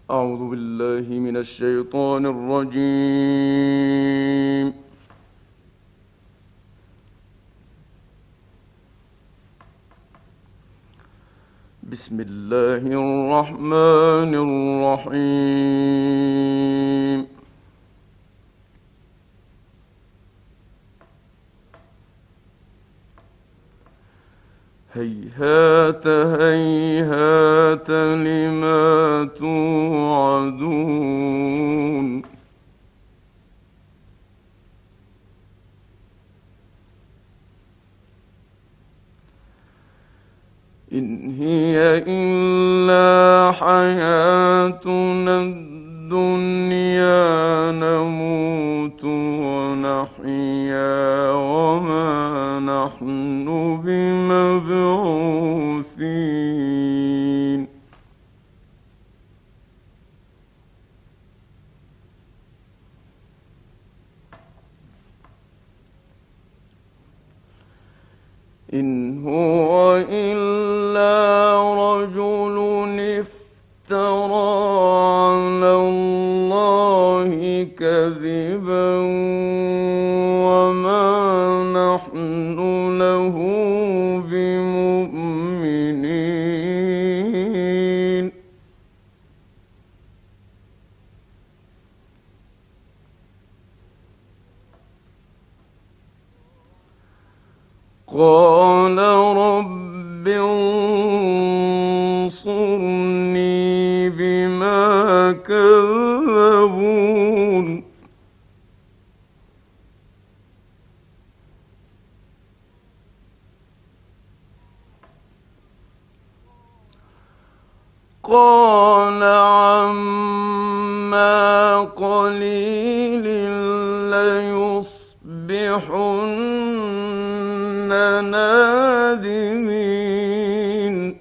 أعوذ بالله من الشيطان الرجيم. بسم الله الرحمن الرحيم. هيهات هيهات لما توعدون إن هي إلا حياتنا الدنيا نموت ونحيا وما نحن بمبعوثين إن هو إلا رجل افترى على الله كذبا وما نحن له بمؤمنين قال رب انصرني بما كذبون قال عما قليل ليصبحن نادمين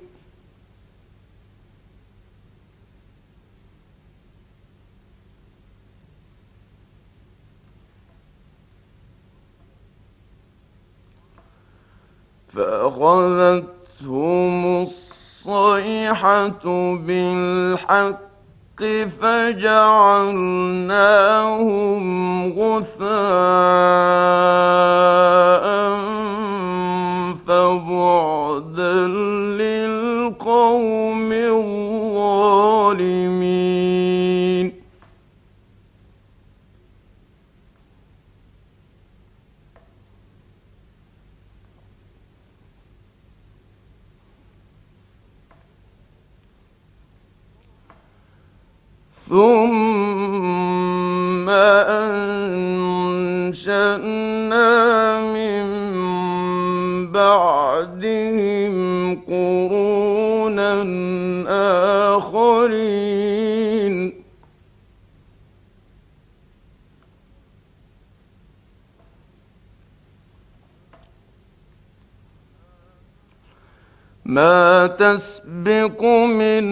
فأخذتهم الصيحة بالحق فجعلناهم غثاء فبعدا للقوم الظالمين ثم أنشأنا من بعدهم قرونا آخرين ما تسبق من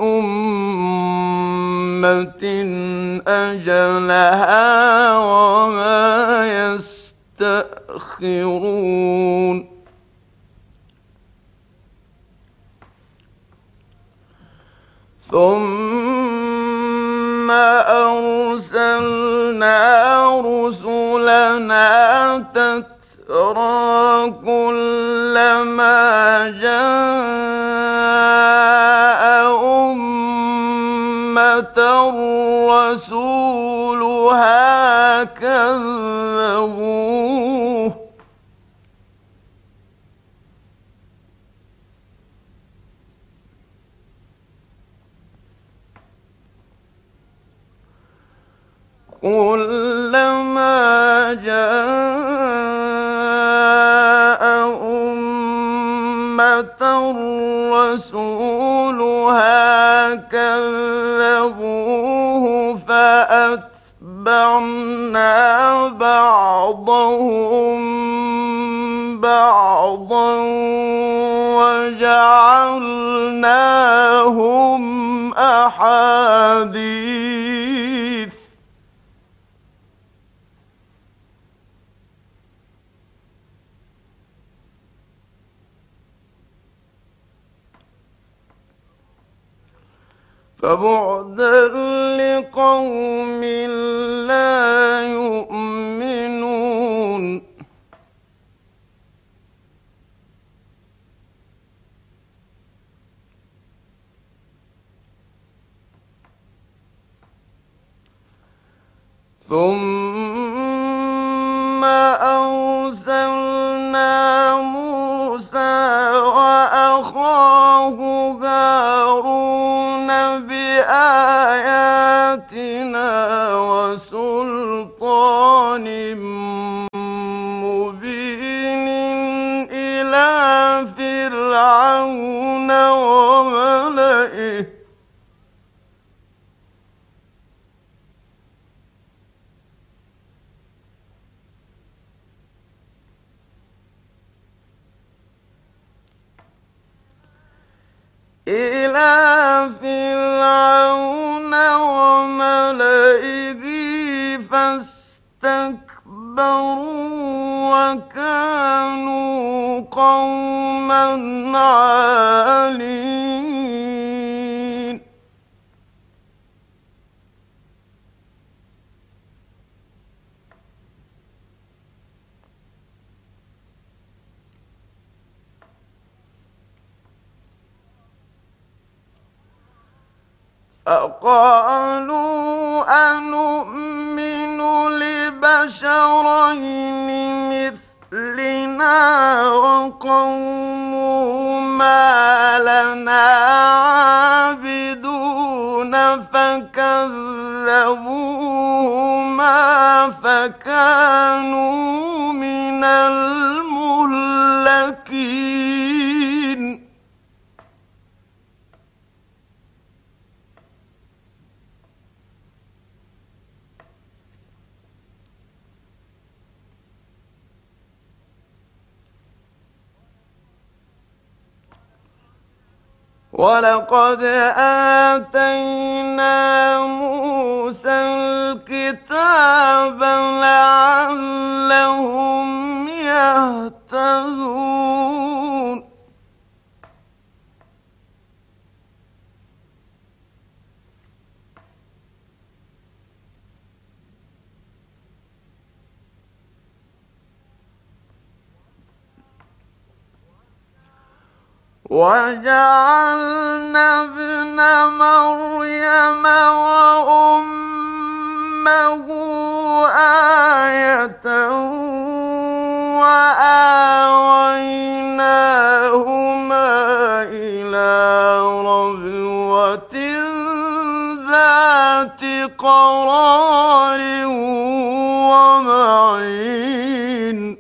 أمة أجلها وما يستأخرون ثم أرسلنا رسلنا تترى كلما جاء أمة رسولها كذبوه كلما جاء أمة رسولها كذبوه فأتبعنا بعضهم بعضا وجعلناهم أحاديث فبعدا لقوم لا يؤمنون ثم أرسلنا موسى وأخاه هارون بآياتنا وسلطان مبين إلى فرعون وملئه فاستكبروا وكانوا قوما عالين فقالوا أنؤمن لبشرين مثلنا وقومهما لنا عابدون فكذبوهما فكانوا من المهلكين ولقد آتينا موسى الكتاب لعلهم يهتدون وجعلنا ابن مريم وأمه آية وآويناهما إلى ربوة ذات قرار ومعين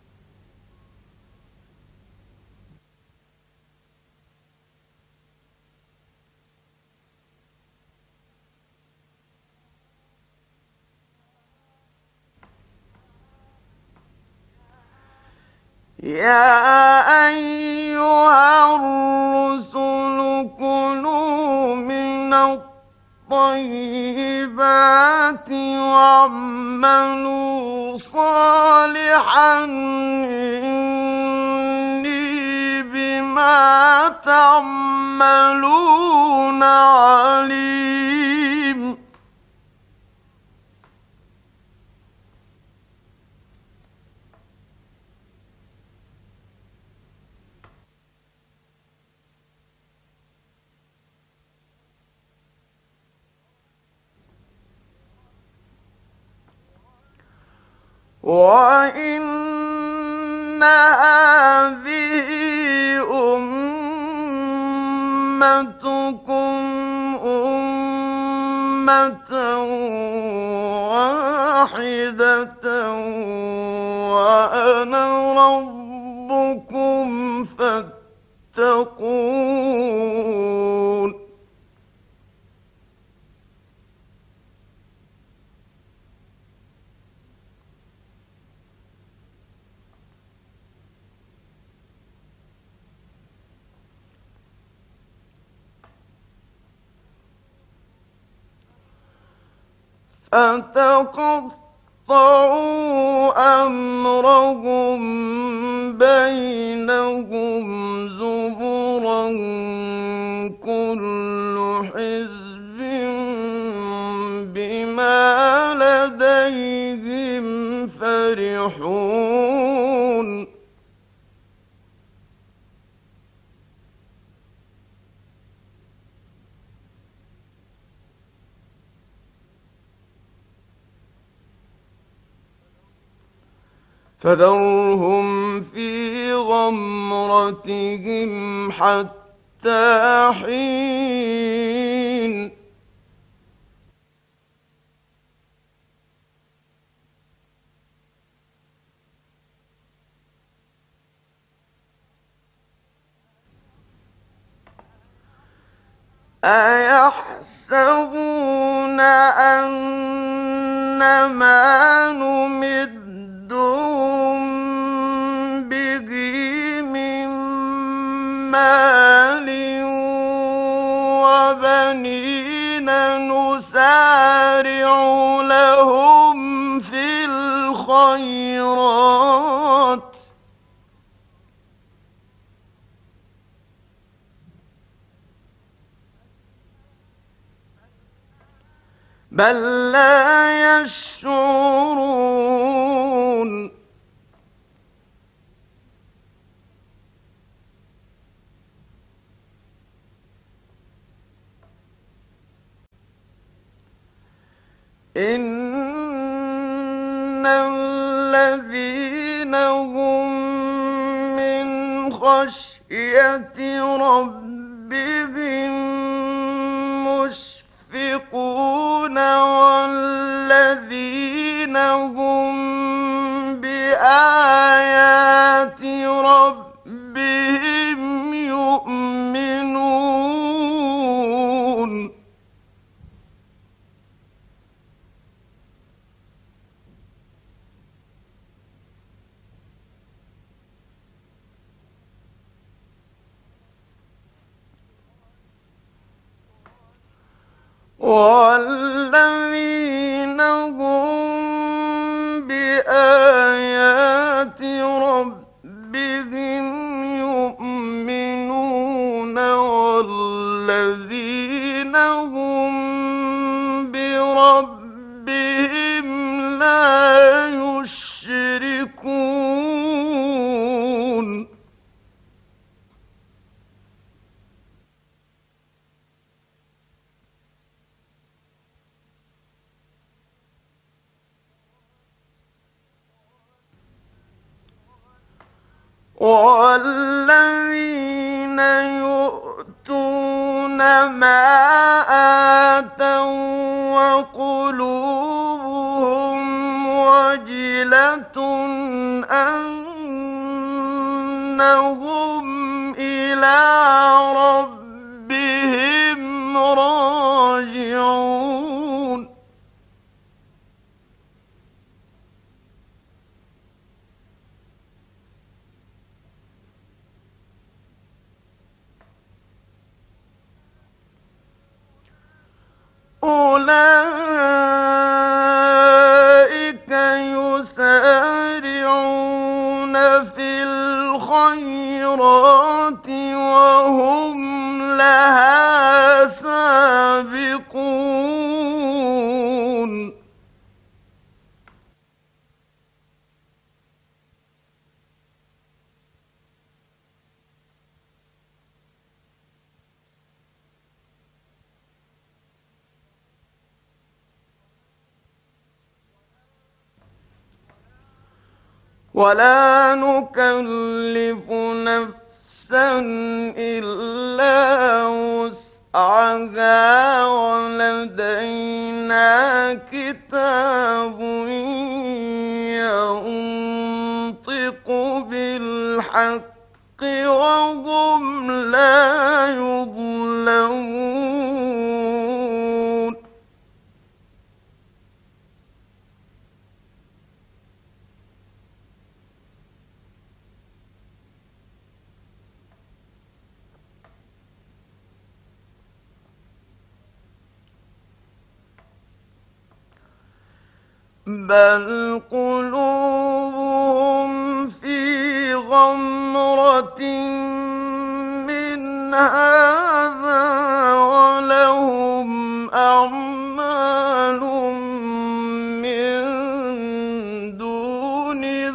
يا أيها الرسل كلوا من الطيبات واعملوا صالحا إني بما تعملون عليم وإن هذه أمتكم أمة واحدة وأنا ربكم فاتقون فتقطعوا أمرهم بينهم زبرا كل حزب يصلحون فذرهم في غمرتهم حتى حين أيحسبون أن ما نمدهم به من مال وبنين نسارع لهم في الخيرات بل لا يشعرون إن الذين هم من خشية ربهم مشفقون والذين هم بآيات ربهم يؤمنون والذين هم بآيات ربهم يؤمنون والذين هم بربهم لا يشركون والذين يؤتون ما آتوا وقلوبهم وجلة أنهم إلى ربهم راجعون أولئك يسارعون في الخيرات وهم لها سابقون ولا نكلف نفسا إلا وسعها ولدينا كتاب ينطق بالحق وهم لا يظلمون بل قلوبهم في غمرة من هذا ولهم أعمال من دون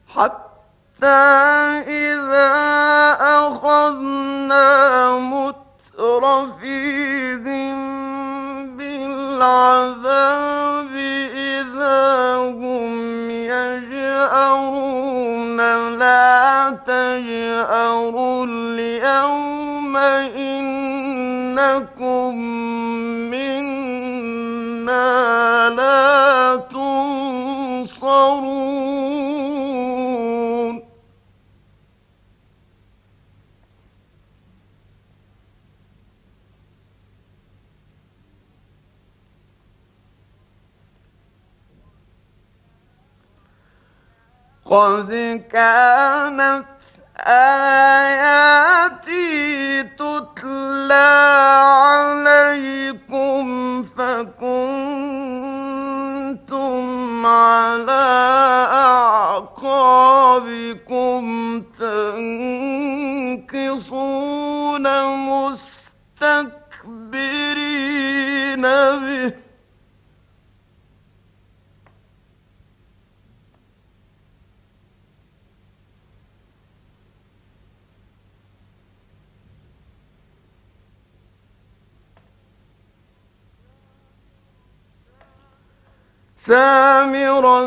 حتى إذا أخذنا مترفيهم بالعذاب إذا هم يجأرون لا تجأروا اليوم إنكم منا لا تنصرون قد كانت آياتي تتلى عليكم فكنتم على أعقابكم تنكصون مستكبرين به سامرا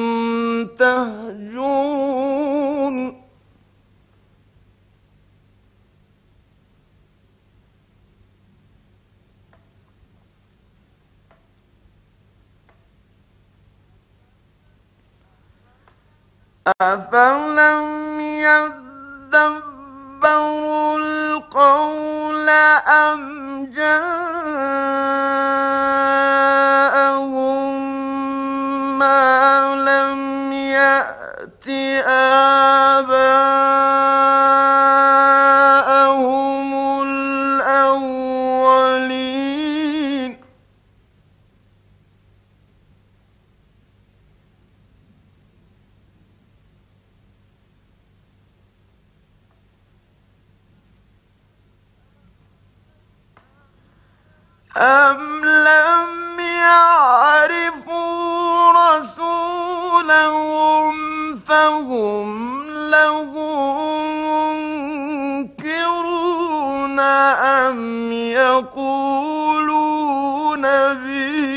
تهجون أفلم يدبروا القول أم جاءهم ما لم يأت آباءهم الأولين أم لم يعرفوا رسولهم فهم له منكرون أم يقولون به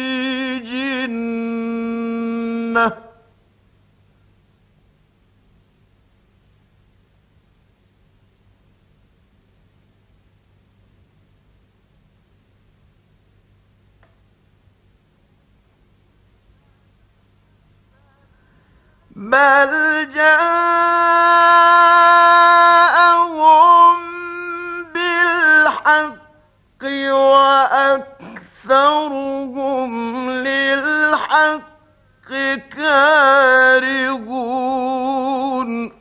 جنة بل جاءهم بالحق وأكثرهم للحق كارهون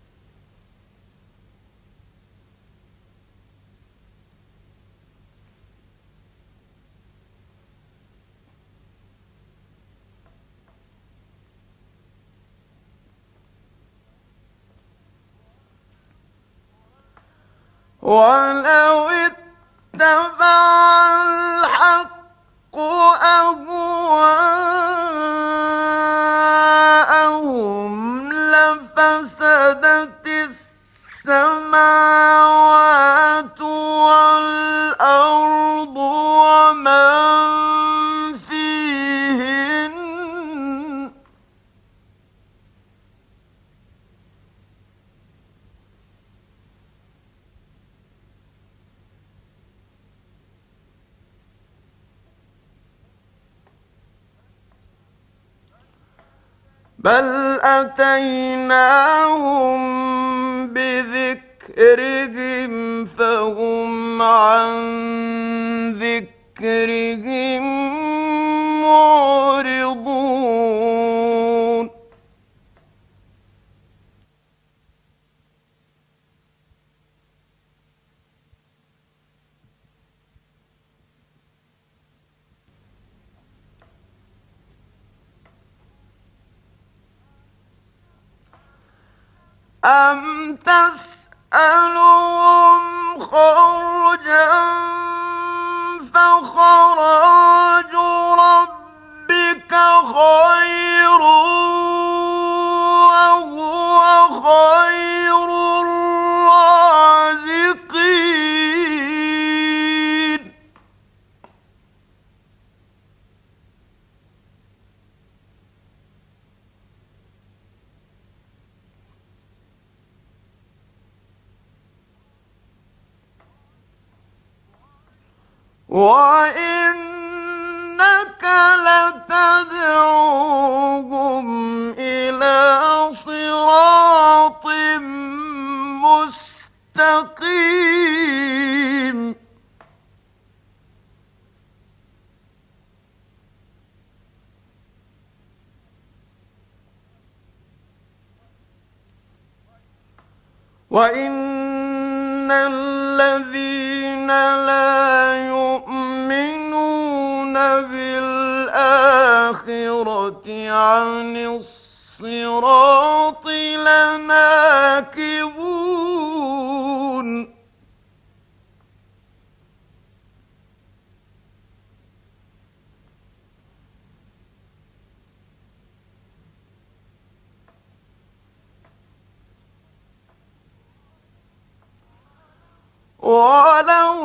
ولو اتبع الحق أهواءهم لفسدت السماوات والأرض ومن فيهن بل أتيناهم بذكرهم فهم عن ذكرهم معرضون أم تسألهم خرجا فخراج ربك خير وهو وإنك لتدعوهم إلى صراط مستقيم. وَإِنَّ الَّذِينَ لَا يُؤْمِنُونَ بِالْآخِرَةِ عَنِ الصِّرَاطِ لَنَاكِبُونَ وَلَوْ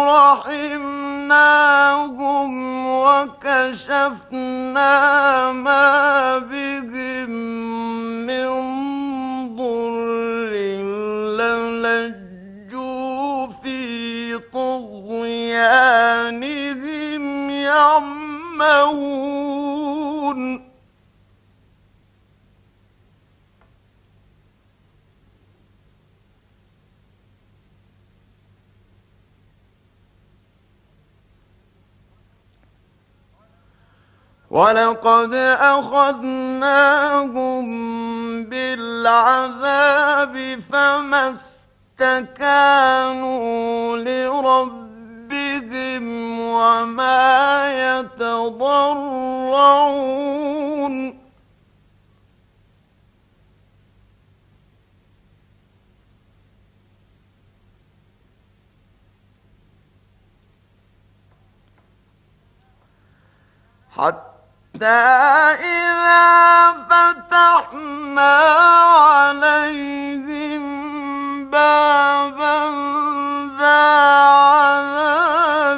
رَحِمْنَاهُمْ وَكَشَفْنَا مَا بِهِم مِّن ضُرٍّ لَّلَجُّوا فِي طُغْيَانِهِمْ يَعْمَهُونَ وَلَقَدْ أَخَذْنَاهُم بِالْعَذَابِ فَمَا اسْتَكَانُوا لِرَبِّهِمْ وَمَا يَتَضَرَّعُونَ حتى إذا فتحنا عليهم بابا ذا عذاب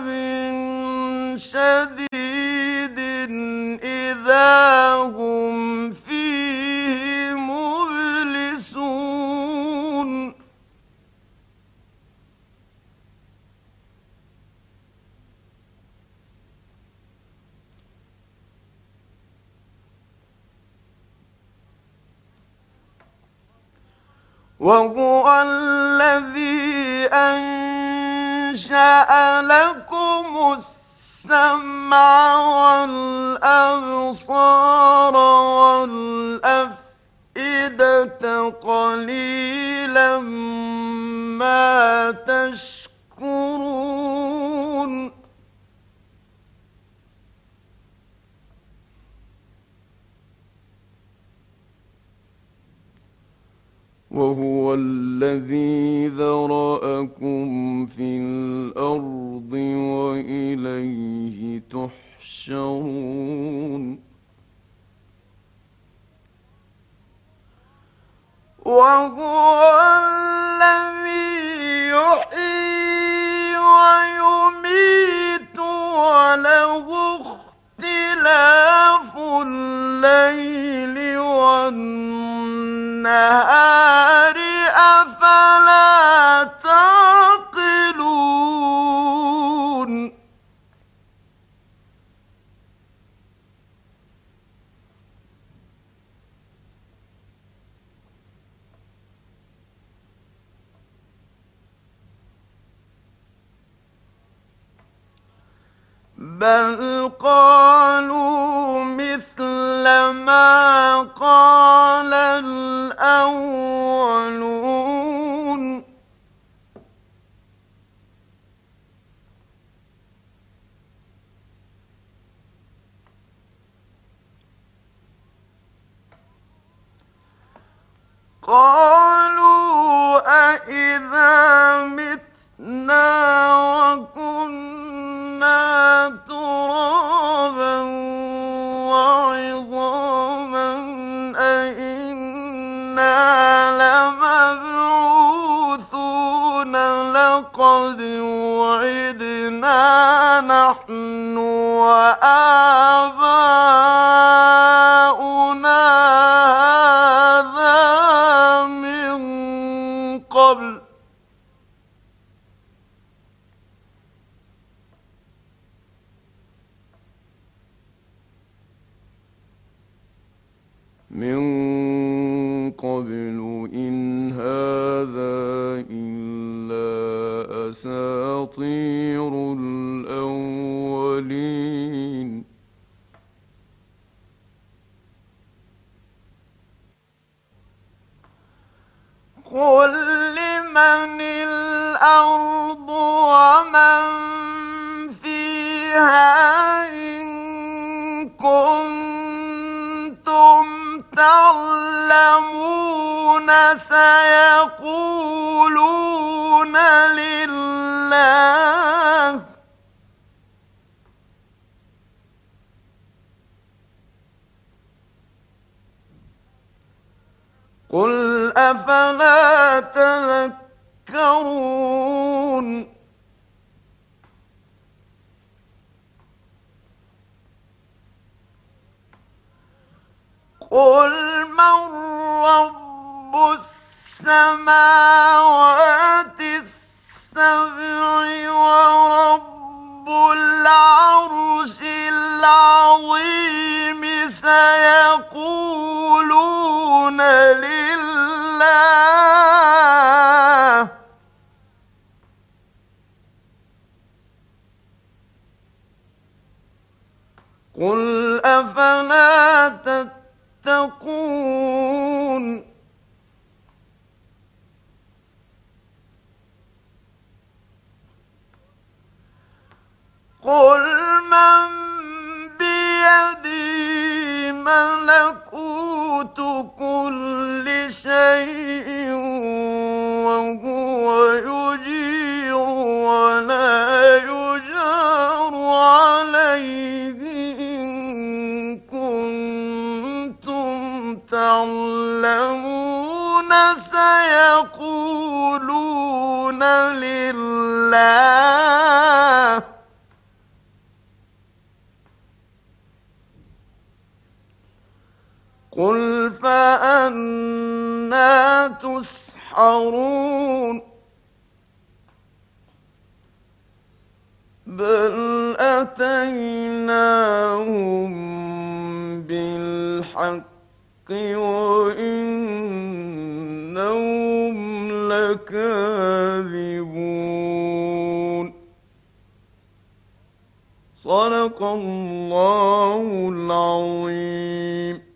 شديد إذا هم فيه مبلسون وهو الذي أنشأ لكم السمع والأبصار والأفئدة قليلا ما تشكرون وهو الذي ذرأكم في الأرض وإليه تحشرون وهو الذي يحيي ويميت وله اختلاف الليل والنهار أفلا تعقلون بل قالوا مثل ما قال الأولون قالوا أإذا متنا وكنا ترابا وعظاما أإنا لمبعوثون لقد وعدنا نحن وآباؤنا هذا من قبل قل لمن الأرض ومن فيها إن كنتم تعلمون سيقولون لله قل أفلا تذكرون قل من رب السماوات السبع ورب العرش العظيم سيقولون لله قل أفلا تتقون قل من بيده ملكوت كل شيء وهو يجير ولا يجار عليه إن كنتم تعلمون سيقولون لله قل فأنى تسحرون بل أتيناهم بالحق وإنهم لكاذبون صدق الله العظيم.